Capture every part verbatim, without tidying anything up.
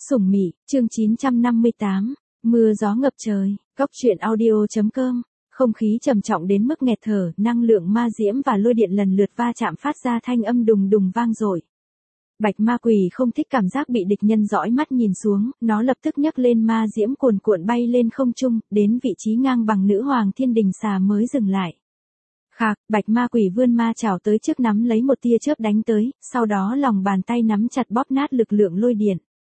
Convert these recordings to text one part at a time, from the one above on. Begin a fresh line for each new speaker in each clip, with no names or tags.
Sủng Mị, chương chín trăm năm mươi tám, mưa gió ngập trời, Cóc truyện audio.com. Không khí trầm trọng đến mức nghẹt thở, năng lượng ma diễm và lôi điện lần lượt va chạm phát ra thanh âm đùng đùng vang dội. Bạch ma quỷ không thích cảm giác bị địch nhân dõi mắt nhìn xuống, nó lập tức nhấc lên ma diễm cuồn cuộn bay lên không trung, đến vị trí ngang bằng nữ hoàng thiên đình xà mới dừng lại. Khạc, bạch ma quỷ vươn ma chảo tới trước nắm lấy một tia chớp đánh tới, sau đó lòng bàn tay nắm chặt bóp nát lực lượng lôi điện.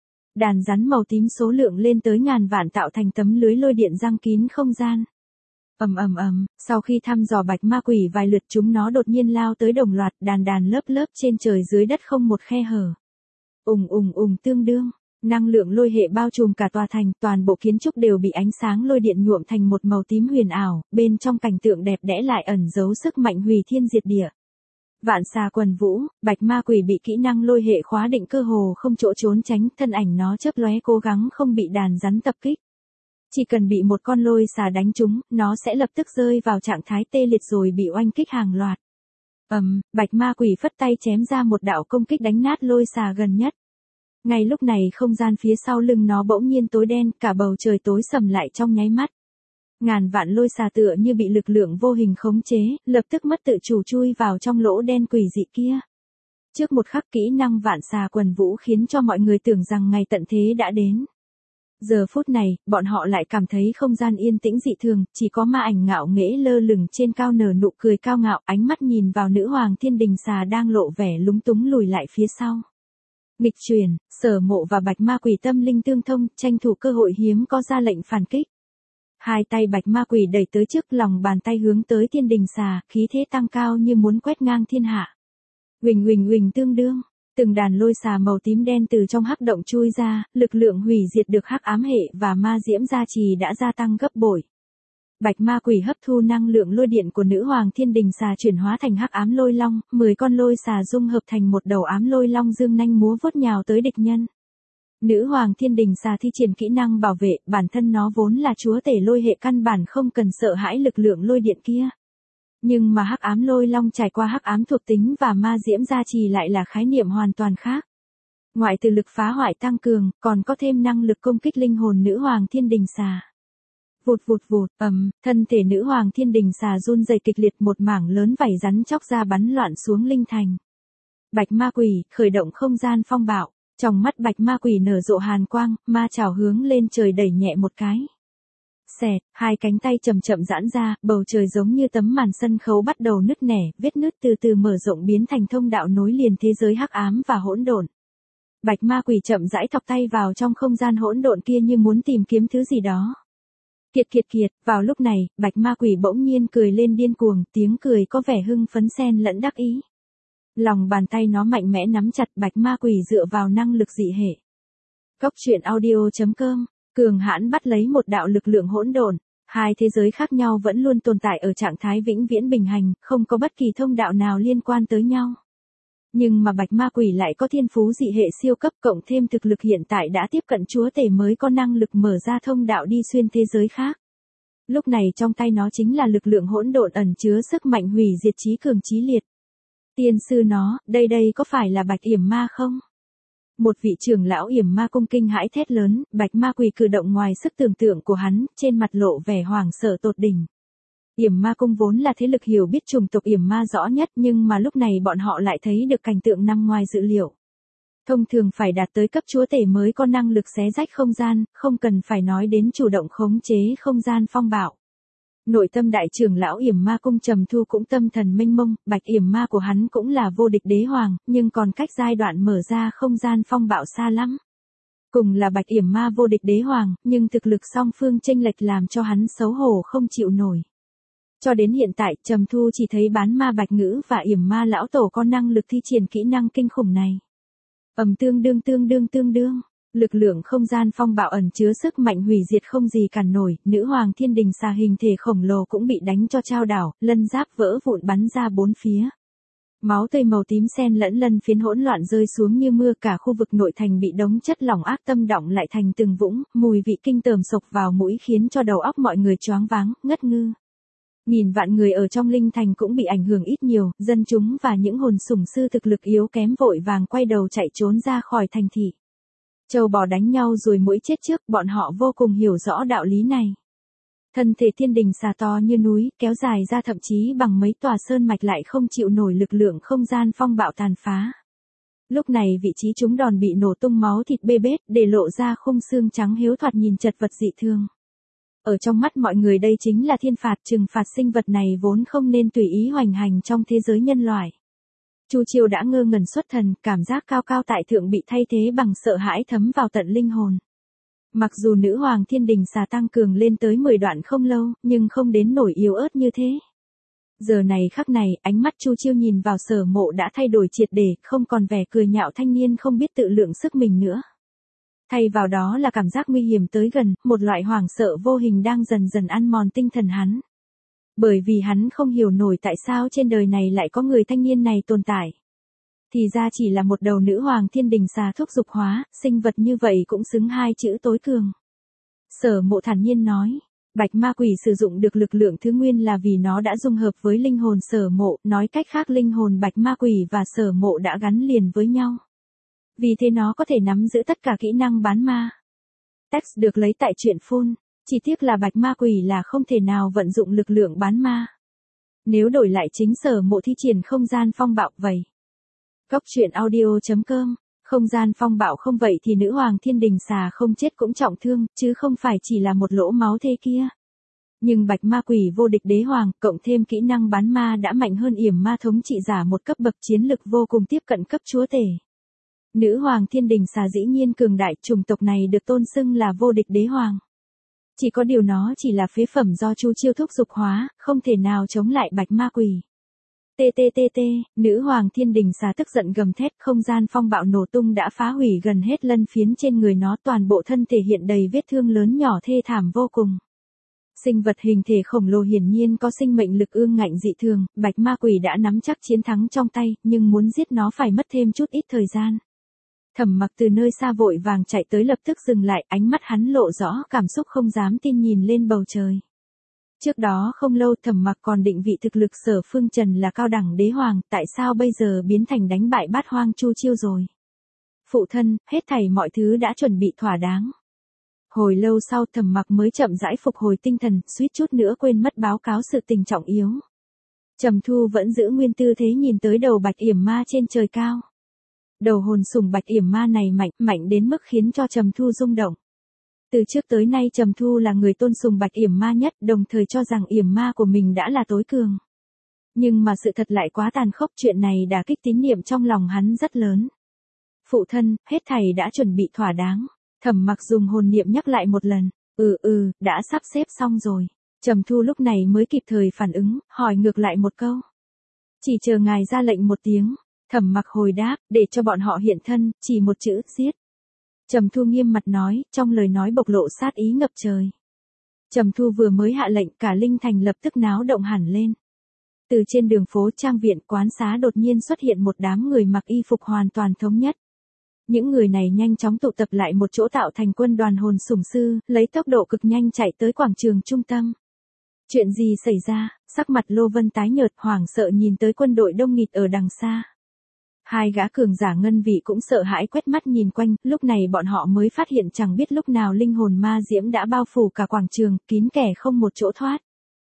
Đàn rắn màu tím số lượng lên tới ngàn vạn tạo thành tấm lưới lôi điện giăng kín không gian. Ầm ầm ầm, sau khi thăm dò bạch ma quỷ vài lượt chúng nó đột nhiên lao tới đồng loạt, đàn đàn lớp lớp trên trời dưới đất không một khe hở. Ùng ùng ùng tương đương, năng lượng lôi hệ bao trùm cả tòa thành, toàn bộ kiến trúc đều bị ánh sáng lôi điện nhuộm thành một màu tím huyền ảo, bên trong cảnh tượng đẹp đẽ lại ẩn giấu sức mạnh hủy thiên diệt địa. Vạn xà quần vũ, bạch ma quỷ bị kỹ năng lôi hệ khóa định cơ hồ không chỗ trốn tránh, thân ảnh nó chớp lóe cố gắng không bị đàn rắn tập kích. Chỉ cần bị một con lôi xà đánh trúng, nó sẽ lập tức rơi vào trạng thái tê liệt rồi bị oanh kích hàng loạt. Ầm, um, bạch ma quỷ phất tay chém ra một đạo công kích đánh nát lôi xà gần nhất. Ngay lúc này không gian phía sau lưng nó bỗng nhiên tối đen, cả bầu trời tối sầm lại trong nháy mắt. Ngàn vạn lôi xà tựa như bị lực lượng vô hình khống chế, lập tức mất tự chủ chui vào trong lỗ đen quỷ dị kia. Trước một khắc kỹ năng vạn xà quần vũ khiến cho mọi người tưởng rằng ngày tận thế đã đến. Giờ phút này, bọn họ lại cảm thấy không gian yên tĩnh dị thường, chỉ có ma ảnh ngạo nghễ lơ lửng trên cao nở nụ cười cao ngạo, ánh mắt nhìn vào nữ hoàng thiên đình xà đang lộ vẻ lúng túng lùi lại phía sau. Nghịch chuyển, Sở Mộ và bạch ma quỷ tâm linh tương thông, tranh thủ cơ hội hiếm có ra lệnh phản kích. Hai tay bạch ma quỷ đẩy tới trước, lòng bàn tay hướng tới thiên đình xà, khí thế tăng cao như muốn quét ngang thiên hạ. Huỳnh huỳnh huỳnh tương đương, từng đàn lôi xà màu tím đen từ trong hắc động chui ra, lực lượng hủy diệt được hắc ám hệ và ma diễm gia trì đã gia tăng gấp bội. Bạch ma quỷ hấp thu năng lượng lôi điện của nữ hoàng thiên đình xà chuyển hóa thành hắc ám lôi long, mười con lôi xà dung hợp thành một đầu ám lôi long dương nanh múa vuốt nhào tới địch nhân. Nữ hoàng thiên đình xà thi triển kỹ năng bảo vệ, bản thân nó vốn là chúa tể lôi hệ căn bản không cần sợ hãi lực lượng lôi điện kia. Nhưng mà hắc ám lôi long trải qua hắc ám thuộc tính và ma diễm gia trì lại là khái niệm hoàn toàn khác. Ngoại từ lực phá hoại tăng cường, còn có thêm năng lực công kích linh hồn nữ hoàng thiên đình xà. Vụt vụt vụt, ầm, thân thể nữ hoàng thiên đình xà run rẩy kịch liệt, một mảng lớn vảy rắn chóc ra bắn loạn xuống linh thành. Bạch ma quỷ, khởi động không gian phong bạo. Trong mắt bạch ma quỷ nở rộ hàn quang, ma chảo hướng lên trời đẩy nhẹ một cái. Xẹt, hai cánh tay chậm chậm giãn ra, bầu trời giống như tấm màn sân khấu bắt đầu nứt nẻ, vết nứt từ từ mở rộng biến thành thông đạo nối liền thế giới hắc ám và hỗn độn. Bạch ma quỷ chậm rãi thọc tay vào trong không gian hỗn độn kia như muốn tìm kiếm thứ gì đó. Kiệt kiệt kiệt, vào lúc này, bạch ma quỷ bỗng nhiên cười lên điên cuồng, tiếng cười có vẻ hưng phấn xen lẫn đắc ý. Lòng bàn tay nó mạnh mẽ nắm chặt, bạch ma quỷ dựa vào năng lực dị hệ. Cóc truyện audio.com, cường hãn bắt lấy một đạo lực lượng hỗn độn, hai thế giới khác nhau vẫn luôn tồn tại ở trạng thái vĩnh viễn bình hành, không có bất kỳ thông đạo nào liên quan tới nhau. Nhưng mà bạch ma quỷ lại có thiên phú dị hệ siêu cấp, cộng thêm thực lực hiện tại đã tiếp cận chúa tể mới có năng lực mở ra thông đạo đi xuyên thế giới khác. Lúc này trong tay nó chính là lực lượng hỗn độn ẩn chứa sức mạnh hủy diệt chí cường chí liệt. Tiên sư nó, đây đây có phải là bạch yểm ma không? Một vị trưởng lão yểm ma cung kinh hãi thét lớn, bạch ma quỷ cử động ngoài sức tưởng tượng của hắn, trên mặt lộ vẻ hoảng sợ tột đỉnh. Yểm ma cung vốn là thế lực hiểu biết chủng tộc yểm ma rõ nhất, nhưng mà lúc này bọn họ lại thấy được cảnh tượng nằm ngoài dự liệu. Thông thường phải đạt tới cấp chúa tể mới có năng lực xé rách không gian, không cần phải nói đến chủ động khống chế không gian phong bạo. Nội tâm đại trưởng lão yểm ma cung trầm thu cũng tâm thần mênh mông, bạch yểm ma của hắn cũng là vô địch đế hoàng, nhưng còn cách giai đoạn mở ra không gian phong bạo xa lắm. Cùng là bạch yểm ma vô địch đế hoàng, nhưng thực lực song phương chênh lệch làm cho hắn xấu hổ không chịu nổi. Cho đến hiện tại, trầm thu chỉ thấy bán ma bạch ngữ và yểm ma lão tổ có năng lực thi triển kỹ năng kinh khủng này. Ầm tương đương tương đương tương đương. Lực lượng không gian phong bạo ẩn chứa sức mạnh hủy diệt không gì cản nổi, nữ hoàng thiên đình xà hình thể khổng lồ cũng bị đánh cho chao đảo, lân giáp vỡ vụn bắn ra bốn phía. Máu tươi màu tím xen lẫn lân phiến hỗn loạn rơi xuống như mưa, cả khu vực nội thành bị đống chất lỏng ác tâm đọng lại thành từng vũng, mùi vị kinh tởm sộc vào mũi khiến cho đầu óc mọi người choáng váng, ngất ngư. Nghìn vạn người ở trong linh thành cũng bị ảnh hưởng ít nhiều, dân chúng và những hồn sủng sư thực lực yếu kém vội vàng quay đầu chạy trốn ra khỏi thành thị. Trâu bò đánh nhau ruồi muỗi chết trước, bọn họ vô cùng hiểu rõ đạo lý này. Thân thể thiên đình xà to như núi, kéo dài ra thậm chí bằng mấy tòa sơn mạch lại không chịu nổi lực lượng không gian phong bạo tàn phá. Lúc này vị trí chúng đòn bị nổ tung máu thịt bê bết, để lộ ra khung xương trắng hiếu thoạt nhìn chật vật dị thương. Ở trong mắt mọi người đây chính là thiên phạt, trừng phạt sinh vật này vốn không nên tùy ý hoành hành trong thế giới nhân loại. Chu Chiêu đã ngơ ngẩn xuất thần, cảm giác cao cao tại thượng bị thay thế bằng sợ hãi thấm vào tận linh hồn. Mặc dù nữ hoàng thiên đình xà tăng cường lên tới mười đoạn không lâu, nhưng không đến nổi yếu ớt như thế. Giờ này khắc này, ánh mắt Chu Chiêu nhìn vào Sở Mộ đã thay đổi triệt để, không còn vẻ cười nhạo thanh niên không biết tự lượng sức mình nữa. Thay vào đó là cảm giác nguy hiểm tới gần, một loại hoảng sợ vô hình đang dần dần ăn mòn tinh thần hắn. Bởi vì hắn không hiểu nổi tại sao trên đời này lại có người thanh niên này tồn tại. Thì ra chỉ là một đầu nữ hoàng thiên đình xà thúc dục hóa, sinh vật như vậy cũng xứng hai chữ tối cường. Sở Mộ thản nhiên nói, Bạch Ma Quỷ sử dụng được lực lượng thứ nguyên là vì nó đã dung hợp với linh hồn Sở Mộ, nói cách khác linh hồn Bạch Ma Quỷ và Sở Mộ đã gắn liền với nhau. Vì thế nó có thể nắm giữ tất cả kỹ năng bán ma. Text được lấy tại truyện Phun, chỉ tiếc là Bạch Ma Quỷ là không thể nào vận dụng lực lượng bán ma. Nếu đổi lại chính Sở Mộ thi triển không gian phong bạo vậy. Góc truyện audio chấm com, không gian phong bạo không vậy thì nữ hoàng thiên đình xà không chết cũng trọng thương, chứ không phải chỉ là một lỗ máu thế kia. Nhưng Bạch Ma Quỷ vô địch đế hoàng, cộng thêm kỹ năng bán ma đã mạnh hơn yểm ma thống trị giả một cấp bậc, chiến lực vô cùng tiếp cận cấp chúa tể. Nữ hoàng thiên đình xà dĩ nhiên cường đại, chủng tộc này được tôn xưng là vô địch đế hoàng. Chỉ có điều nó chỉ là phế phẩm do Chu Chiêu thúc dục hóa, không thể nào chống lại Bạch Ma Quỷ. Tê tê tê tê, nữ hoàng thiên đình xà tức giận gầm thét, không gian phong bạo nổ tung đã phá hủy gần hết lân phiến trên người nó, toàn bộ thân thể hiện đầy vết thương lớn nhỏ thê thảm vô cùng. Sinh vật hình thể khổng lồ hiển nhiên có sinh mệnh lực ương ngạnh dị thường, Bạch Ma Quỷ đã nắm chắc chiến thắng trong tay, nhưng muốn giết nó phải mất thêm chút ít thời gian. Thẩm Mặc từ nơi xa vội vàng chạy tới lập tức dừng lại, ánh mắt hắn lộ rõ cảm xúc không dám tin nhìn lên bầu trời. Trước đó không lâu Thẩm Mặc còn định vị thực lực Sở Phương Trần là cao đẳng đế hoàng, tại sao bây giờ biến thành đánh bại bát hoang Chu Chiêu rồi? Phụ thân, hết thảy mọi thứ đã chuẩn bị thỏa đáng. Hồi lâu sau Thẩm Mặc mới chậm rãi phục hồi tinh thần, suýt chút nữa quên mất báo cáo sự tình trọng yếu. Trầm Thu vẫn giữ nguyên tư thế nhìn tới đầu Bạch Yểm Ma trên trời cao. Đầu hồn sủng Bạch Yểm Ma này mạnh, mạnh đến mức khiến cho Trầm Thu rung động. Từ trước tới nay Trầm Thu là người tôn sùng Bạch Yểm Ma nhất, đồng thời cho rằng Yểm Ma của mình đã là tối cường. Nhưng mà sự thật lại quá tàn khốc, chuyện này đả kích tín niệm trong lòng hắn rất lớn. Phụ thân, hết thảy đã chuẩn bị thỏa đáng. Thẩm Mặc dùng hồn niệm nhắc lại một lần. Ừ ừ, đã sắp xếp xong rồi. Trầm Thu lúc này mới kịp thời phản ứng, hỏi ngược lại một câu. Chỉ chờ ngài ra lệnh một tiếng. Thẩm Mặc hồi đáp, để cho bọn họ hiện thân, chỉ một chữ, giết. Trầm Thu nghiêm mặt nói, trong lời nói bộc lộ sát ý ngập trời. Trầm Thu vừa mới hạ lệnh, cả Linh Thành lập tức náo động hẳn lên. Từ trên đường phố trang viện quán xá đột nhiên xuất hiện một đám người mặc y phục hoàn toàn thống nhất. Những người này nhanh chóng tụ tập lại một chỗ tạo thành quân đoàn hồn sủng sư, lấy tốc độ cực nhanh chạy tới quảng trường trung tâm. Chuyện gì xảy ra? Sắc mặt Lô Vân tái nhợt, hoảng sợ nhìn tới quân đội đông nghịt ở đằng xa. Hai gã cường giả ngân vị cũng sợ hãi quét mắt nhìn quanh, lúc này bọn họ mới phát hiện chẳng biết lúc nào linh hồn ma diễm đã bao phủ cả quảng trường, kín kẻ không một chỗ thoát.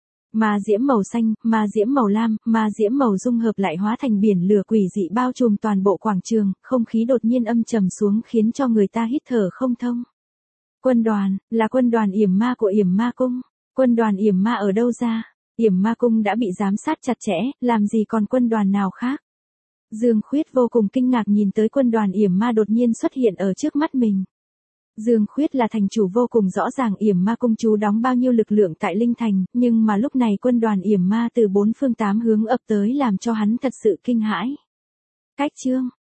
Ma diễm màu xanh, ma diễm màu lam, ma diễm màu dung hợp lại hóa thành biển lửa quỷ dị bao trùm toàn bộ quảng trường, không khí đột nhiên âm trầm xuống khiến cho người ta hít thở không thông. Quân đoàn, là quân đoàn Yểm Ma của Yểm Ma Cung. Quân đoàn Yểm Ma ở đâu ra? Yểm Ma Cung đã bị giám sát chặt chẽ, làm gì còn quân đoàn nào khác? Dương Khuyết vô cùng kinh ngạc nhìn tới quân đoàn Yểm Ma đột nhiên xuất hiện ở trước mắt mình. Dương Khuyết là thành chủ vô cùng rõ ràng Yểm Ma Cung chú đóng bao nhiêu lực lượng tại Linh Thành, nhưng mà lúc này quân đoàn Yểm Ma từ bốn phương tám hướng ập tới làm cho hắn thật sự kinh hãi. Cách chương,